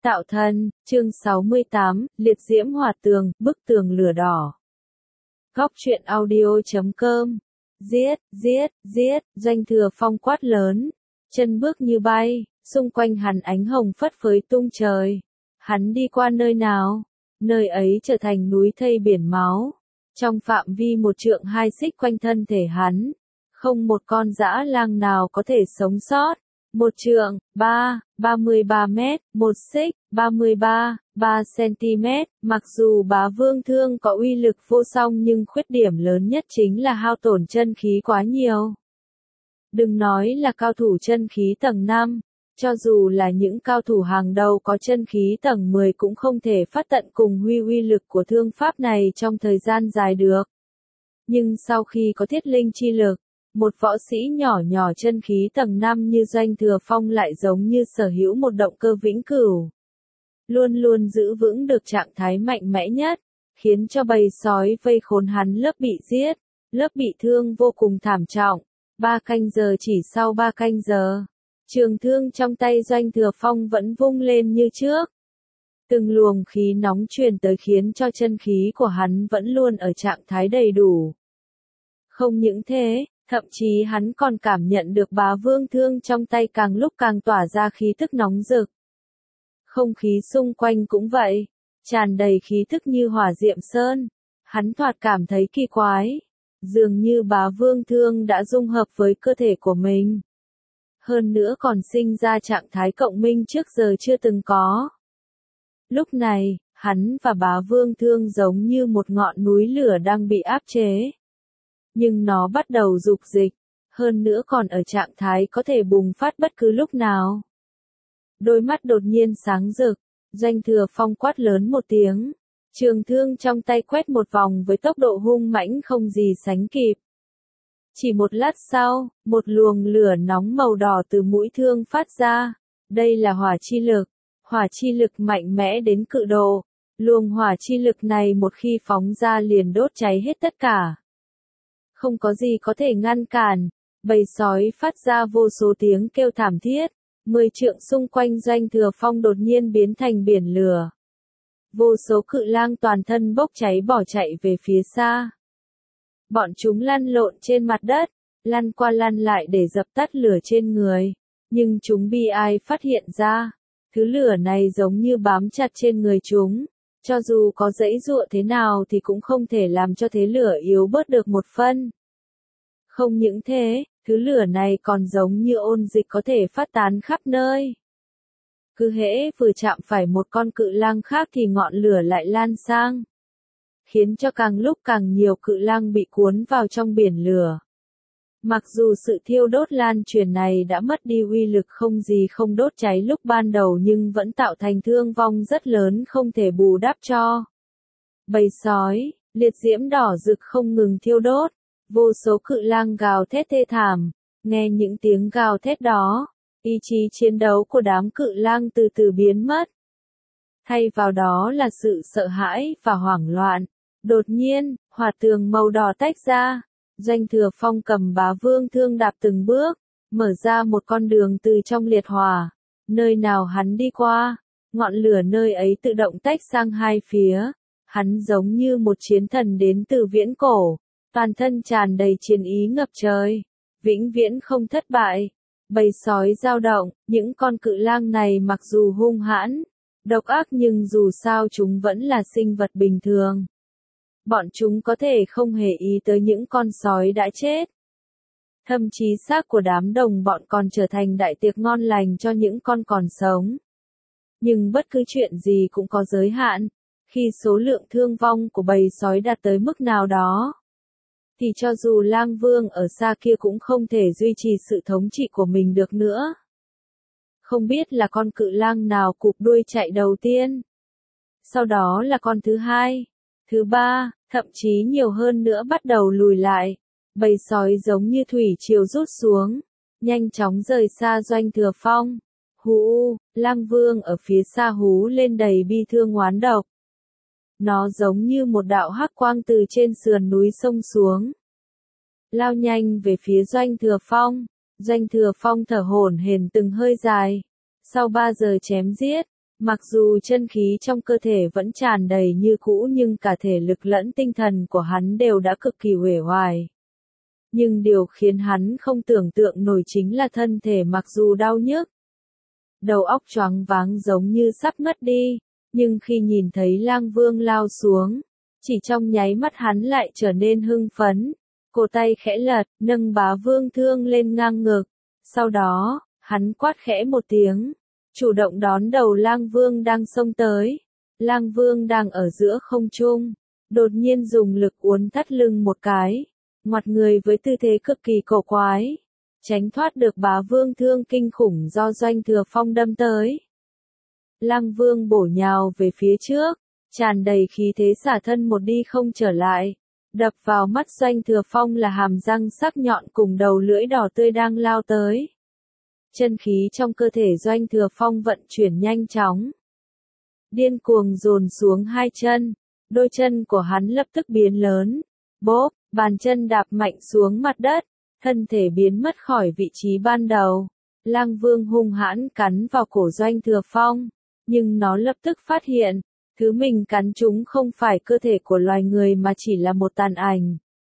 Tạo thân, chương 68, liệt diễm hỏa tường, bức tường lửa đỏ. Góc truyện audio.com. Giết, Doanh Thừa Phong quát lớn, chân bước như bay, xung quanh hắn ánh hồng phất phới tung trời. Hắn đi qua nơi nào, nơi ấy trở thành núi thây biển máu. Trong phạm vi 1 trượng 2 xích quanh thân thể hắn, không một con dã lang nào có thể sống sót. 1 trượng, 33 mét, 1 xích, 3 cm, mặc dù Bá Vương Thương có uy lực vô song nhưng khuyết điểm lớn nhất chính là hao tổn chân khí quá nhiều. Đừng nói là cao thủ chân khí tầng 5, cho dù là những cao thủ hàng đầu có chân khí tầng 10 cũng không thể phát tận cùng uy lực của thương pháp này trong thời gian dài được. Nhưng sau khi có thiết linh chi lực, một võ sĩ nhỏ chân khí tầng 5 như Doanh Thừa Phong lại giống như sở hữu một động cơ vĩnh cửu. Luôn luôn giữ vững được trạng thái mạnh mẽ nhất, khiến cho bầy sói vây khốn hắn lớp bị giết, lớp bị thương vô cùng thảm trọng. 3 canh giờ chỉ sau 3 canh giờ, trường thương trong tay Doanh Thừa Phong vẫn vung lên như trước. Từng luồng khí nóng truyền tới khiến cho chân khí của hắn vẫn luôn ở trạng thái đầy đủ. Không những thế, thậm chí hắn còn cảm nhận được Bá Vương Thương trong tay càng lúc càng tỏa ra khí tức nóng rực. Không khí xung quanh cũng vậy, tràn đầy khí thức như hỏa diệm sơn. Hắn thoạt cảm thấy kỳ quái, dường như Bá Vương Thương đã dung hợp với cơ thể của mình. Hơn nữa còn sinh ra trạng thái cộng minh trước giờ chưa từng có. Lúc này, hắn và Bá Vương Thương giống như một ngọn núi lửa đang bị áp chế. Nhưng nó bắt đầu dục dịch, hơn nữa còn ở trạng thái có thể bùng phát bất cứ lúc nào. Đôi mắt đột nhiên sáng rực, Doanh Thừa Phong quát lớn một tiếng, trường thương trong tay quét một vòng với tốc độ hung mãnh không gì sánh kịp. Chỉ một lát sau, một luồng lửa nóng màu đỏ từ mũi thương phát ra, đây là hỏa chi lực mạnh mẽ đến cự độ. Luồng hỏa chi lực này một khi phóng ra liền đốt cháy hết tất cả. Không có gì có thể ngăn cản, bầy sói phát ra vô số tiếng kêu thảm thiết, 10 trượng xung quanh Doanh Thừa Phong đột nhiên biến thành biển lửa. Vô số cự lang toàn thân bốc cháy bỏ chạy về phía xa. Bọn chúng lăn lộn trên mặt đất, lăn qua lăn lại để dập tắt lửa trên người, nhưng chúng bi ai phát hiện ra, thứ lửa này giống như bám chặt trên người chúng. Cho dù có giãy giụa thế nào thì cũng không thể làm cho thế lửa yếu bớt được một phân. Không những thế, thứ lửa này còn giống như ôn dịch có thể phát tán khắp nơi. Cứ hễ vừa chạm phải một con cự lang khác thì ngọn lửa lại lan sang, khiến cho càng lúc càng nhiều cự lang bị cuốn vào trong biển lửa. Mặc dù sự thiêu đốt lan truyền này đã mất đi uy lực không gì không đốt cháy lúc ban đầu nhưng vẫn tạo thành thương vong rất lớn không thể bù đắp cho. Bầy sói, liệt diễm đỏ rực không ngừng thiêu đốt, vô số cự lang gào thét thê thảm, nghe những tiếng gào thét đó, ý chí chiến đấu của đám cự lang từ từ biến mất. Thay vào đó là sự sợ hãi và hoảng loạn. Đột nhiên, hỏa tường màu đỏ tách ra. Doanh Thừa Phong cầm Bá Vương Thương đạp từng bước, mở ra một con đường từ trong liệt hỏa. Nơi nào hắn đi qua, ngọn lửa nơi ấy tự động tách sang hai phía. Hắn giống như một chiến thần đến từ viễn cổ, toàn thân tràn đầy chiến ý ngập trời, vĩnh viễn không thất bại. Bầy sói dao động, những con cự lang này mặc dù hung hãn, độc ác nhưng dù sao chúng vẫn là sinh vật bình thường. Bọn chúng có thể không hề ý tới những con sói đã chết. Thậm chí xác của đám đồng bọn còn trở thành đại tiệc ngon lành cho những con còn sống. Nhưng bất cứ chuyện gì cũng có giới hạn. Khi số lượng thương vong của bầy sói đạt tới mức nào đó, thì cho dù lang vương ở xa kia cũng không thể duy trì sự thống trị của mình được nữa. Không biết là con cự lang nào cụp đuôi chạy đầu tiên. Sau đó là con thứ hai, thứ ba, thậm chí nhiều hơn nữa bắt đầu lùi lại. Bầy sói giống như thủy triều rút xuống, nhanh chóng rời xa Doanh Thừa Phong. Hú, lang vương ở phía xa hú lên đầy bi thương oán độc. Nó giống như một đạo hắc quang từ trên sườn núi xông xuống, lao nhanh về phía Doanh Thừa Phong. Doanh Thừa Phong thở hổn hển từng hơi dài. Sau 3 giờ chém giết, Mặc dù chân khí trong cơ thể vẫn tràn đầy như cũ nhưng cả thể lực lẫn tinh thần của hắn đều đã cực kỳ uể oải. Nhưng điều khiến hắn không tưởng tượng nổi chính là thân thể mặc dù đau nhức, đầu óc choáng váng giống như sắp ngất đi, nhưng khi nhìn thấy Lang Vương lao xuống, chỉ trong nháy mắt hắn lại trở nên hưng phấn, cổ tay khẽ lật, nâng Bá Vương thương lên ngang ngực, sau đó, hắn quát khẽ một tiếng, chủ động đón đầu Lang Vương đang xông tới. Lang Vương đang ở giữa không trung, đột nhiên dùng lực uốn thắt lưng một cái, ngoặt người với tư thế cực kỳ cổ quái, tránh thoát được Bá Vương thương kinh khủng do Doanh Thừa Phong đâm tới. Lang Vương bổ nhào về phía trước, tràn đầy khí thế xả thân một đi không trở lại, đập vào mắt Doanh Thừa Phong là hàm răng sắc nhọn cùng đầu lưỡi đỏ tươi đang lao tới. Chân khí trong cơ thể Doanh Thừa Phong vận chuyển nhanh chóng, điên cuồng dồn xuống hai chân, đôi chân của hắn lập tức biến lớn, bốp, bàn chân đạp mạnh xuống mặt đất, thân thể biến mất khỏi vị trí ban đầu. Lang Vương hung hãn cắn vào cổ Doanh Thừa Phong, nhưng nó lập tức phát hiện, thứ mình cắn trúng không phải cơ thể của loài người mà chỉ là một tàn ảnh.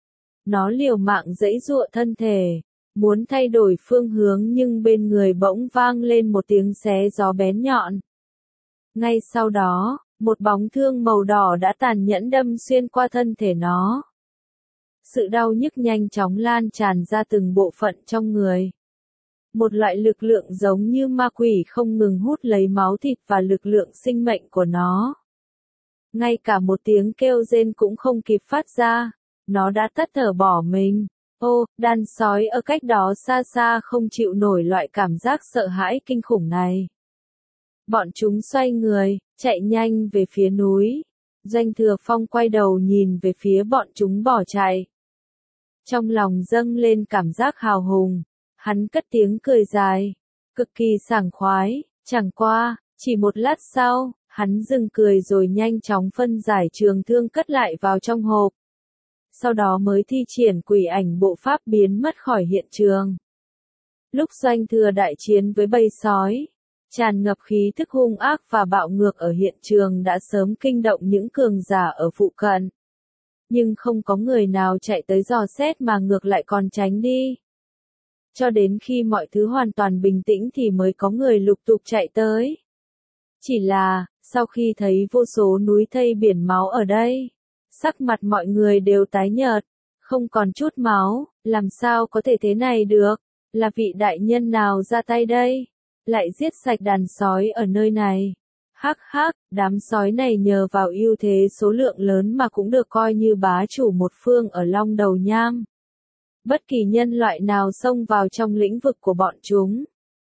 Nó liều mạng giãy giụa thân thể, muốn thay đổi phương hướng nhưng bên người bỗng vang lên một tiếng xé gió bén nhọn. Ngay sau đó, một bóng thương màu đỏ đã tàn nhẫn đâm xuyên qua thân thể nó. Sự đau nhức nhanh chóng lan tràn ra từng bộ phận trong người. Một loại lực lượng giống như ma quỷ không ngừng hút lấy máu thịt và lực lượng sinh mệnh của nó. Ngay cả một tiếng kêu rên cũng không kịp phát ra, nó đã tắt thở bỏ mình. Ô, đàn sói ở cách đó xa xa không chịu nổi loại cảm giác sợ hãi kinh khủng này. Bọn chúng xoay người, chạy nhanh về phía núi. Doanh Thừa Phong quay đầu nhìn về phía bọn chúng bỏ chạy. Trong lòng dâng lên cảm giác hào hùng, hắn cất tiếng cười dài, cực kỳ sảng khoái, chẳng qua, chỉ một lát sau, hắn dừng cười rồi nhanh chóng phân giải trường thương cất lại vào trong hộp. Sau đó mới thi triển quỷ ảnh bộ pháp biến mất khỏi hiện trường. Lúc Doanh Thừa đại chiến với bầy sói, tràn ngập khí thức hung ác và bạo ngược ở hiện trường đã sớm kinh động những cường giả ở phụ cận. Nhưng không có người nào chạy tới dò xét mà ngược lại còn tránh đi. Cho đến khi mọi thứ hoàn toàn bình tĩnh thì mới có người lục tục chạy tới. Chỉ là, sau khi thấy vô số núi thây biển máu ở đây, sắc mặt mọi người đều tái nhợt, không còn chút máu, làm sao có thể thế này được, là vị đại nhân nào ra tay đây, lại giết sạch đàn sói ở nơi này. Hắc hắc, đám sói này nhờ vào ưu thế số lượng lớn mà cũng được coi như bá chủ một phương ở Long Đầu Nham. Bất kỳ nhân loại nào xông vào trong lĩnh vực của bọn chúng,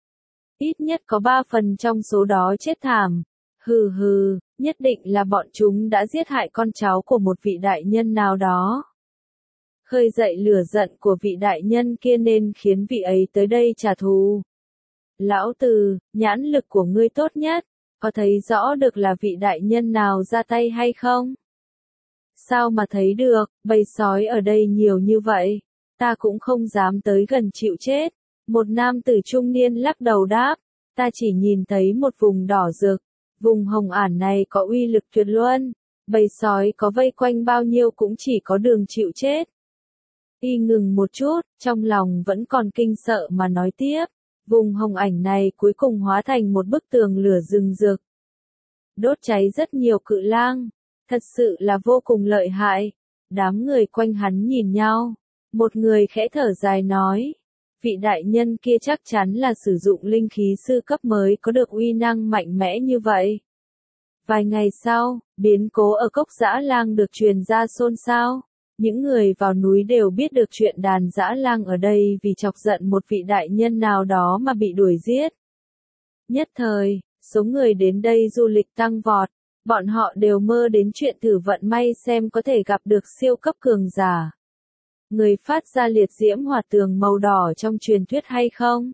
ít nhất có 3 phần trong số đó chết thảm. Hừ hừ, nhất định là bọn chúng đã giết hại con cháu của một vị đại nhân nào đó. Khơi dậy lửa giận của vị đại nhân kia nên khiến vị ấy tới đây trả thù. Lão Từ, nhãn lực của ngươi tốt nhất, có thấy rõ được là vị đại nhân nào ra tay hay không? Sao mà thấy được, bầy sói ở đây nhiều như vậy, ta cũng không dám tới gần chịu chết. Một nam tử trung niên lắc đầu đáp, ta chỉ nhìn thấy một vùng đỏ rực, vùng hồng ản này có uy lực tuyệt luân, bầy sói có vây quanh bao nhiêu cũng chỉ có đường chịu chết. Y ngừng một chút, trong lòng vẫn còn kinh sợ mà nói tiếp, vùng hồng ảnh này cuối cùng hóa thành một bức tường lửa rừng rực, đốt cháy rất nhiều cự lang, thật sự là vô cùng lợi hại. Đám người quanh hắn nhìn nhau, một người khẽ thở dài nói, vị đại nhân kia chắc chắn là sử dụng linh khí sư cấp mới có được uy năng mạnh mẽ như vậy. Vài ngày sau, biến cố ở Cốc Dã Lang được truyền ra xôn xao. Những người vào núi đều biết được chuyện đàn dã lang ở đây vì chọc giận một vị đại nhân nào đó mà bị đuổi giết. Nhất thời, số người đến đây du lịch tăng vọt, bọn họ đều mơ đến chuyện thử vận may xem có thể gặp được siêu cấp cường giả. Người phát ra liệt diễm hỏa tường màu đỏ trong truyền thuyết hay không?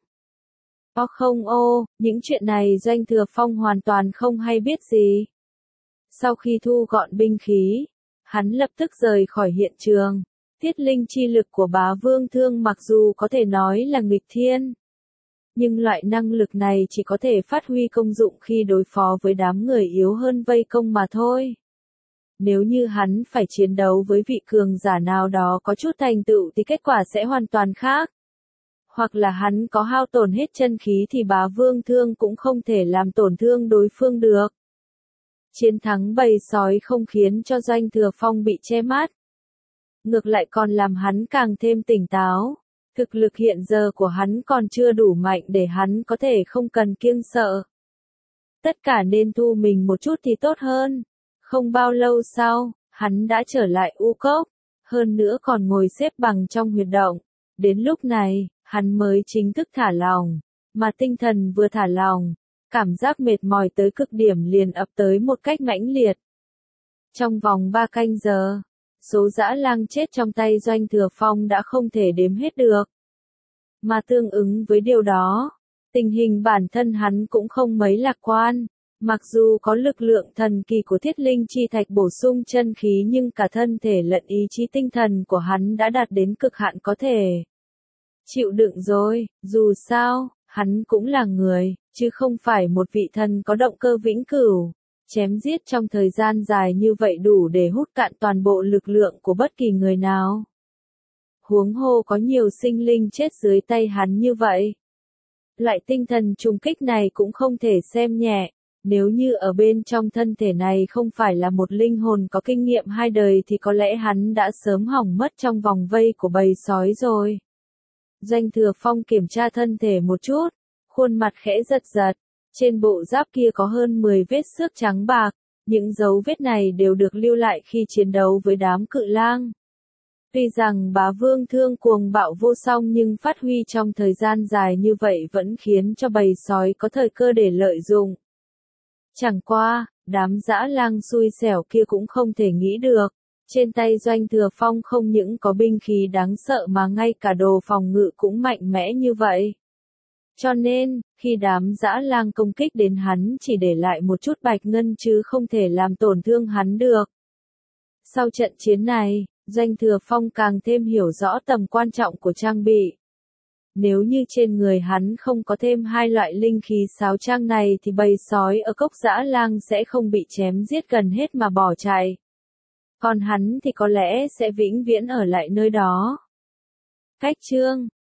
Không những chuyện này Doanh Thừa Phong hoàn toàn không hay biết gì. Sau khi thu gọn binh khí, hắn lập tức rời khỏi hiện trường. Tiết linh chi lực của Bá Vương Thương mặc dù có thể nói là nghịch thiên, Nhưng loại năng lực này chỉ có thể phát huy công dụng khi đối phó với đám người yếu hơn vây công mà thôi. Nếu như hắn phải chiến đấu với vị cường giả nào đó có chút thành tựu thì kết quả sẽ hoàn toàn khác. Hoặc là hắn có hao tổn hết chân khí thì Bá Vương Thương cũng không thể làm tổn thương đối phương được. Chiến thắng bầy sói không khiến cho Doanh Thừa Phong bị che mắt. Ngược lại còn làm hắn càng thêm tỉnh táo. Thực lực hiện giờ của hắn còn chưa đủ mạnh để hắn có thể không cần kiêng sợ. Tất cả nên thu mình một chút thì tốt hơn. Không bao lâu sau, hắn đã trở lại U Cốc, hơn nữa còn ngồi xếp bằng trong huyệt động. Đến lúc này, hắn mới chính thức thả lỏng, mà tinh thần vừa thả lỏng, cảm giác mệt mỏi tới cực điểm liền ập tới một cách mãnh liệt. Trong vòng 3 canh giờ, số dã lang chết trong tay Doanh Thừa Phong đã không thể đếm hết được. Mà tương ứng với điều đó, tình hình bản thân hắn cũng không mấy lạc quan. Mặc dù có lực lượng thần kỳ của thiết linh chi thạch bổ sung chân khí nhưng cả thân thể lẫn ý chí tinh thần của hắn đã đạt đến cực hạn có thể chịu đựng rồi, dù sao, hắn cũng là người, chứ không phải một vị thần có động cơ vĩnh cửu. Chém giết trong thời gian dài như vậy đủ để hút cạn toàn bộ lực lượng của bất kỳ người nào. Huống hồ có nhiều sinh linh chết dưới tay hắn như vậy. Loại tinh thần trùng kích này cũng không thể xem nhẹ. Nếu như ở bên trong thân thể này không phải là một linh hồn có kinh nghiệm 2 đời thì có lẽ hắn đã sớm hỏng mất trong vòng vây của bầy sói rồi. Doanh Thừa Phong kiểm tra thân thể một chút, khuôn mặt khẽ giật giật. Trên bộ giáp kia có hơn 10 vết xước trắng bạc, những dấu vết này đều được lưu lại khi chiến đấu với đám cự lang. Tuy rằng Bá Vương Thương cuồng bạo vô song nhưng phát huy trong thời gian dài như vậy vẫn khiến cho bầy sói có thời cơ để lợi dụng. Chẳng qua, đám dã lang xui xẻo kia cũng không thể nghĩ được, trên tay Doanh Thừa Phong không những có binh khí đáng sợ mà ngay cả đồ phòng ngự cũng mạnh mẽ như vậy. Cho nên, khi đám dã lang công kích đến hắn chỉ để lại một chút bạch ngân chứ không thể làm tổn thương hắn được. Sau trận chiến này, Doanh Thừa Phong càng thêm hiểu rõ tầm quan trọng của trang bị. Nếu như trên người hắn không có thêm 2 loại linh khí sáo trang này thì bầy sói ở cốc dã lang sẽ không bị chém giết gần hết mà bỏ chạy. Còn hắn thì có lẽ sẽ vĩnh viễn ở lại nơi đó. Cách chương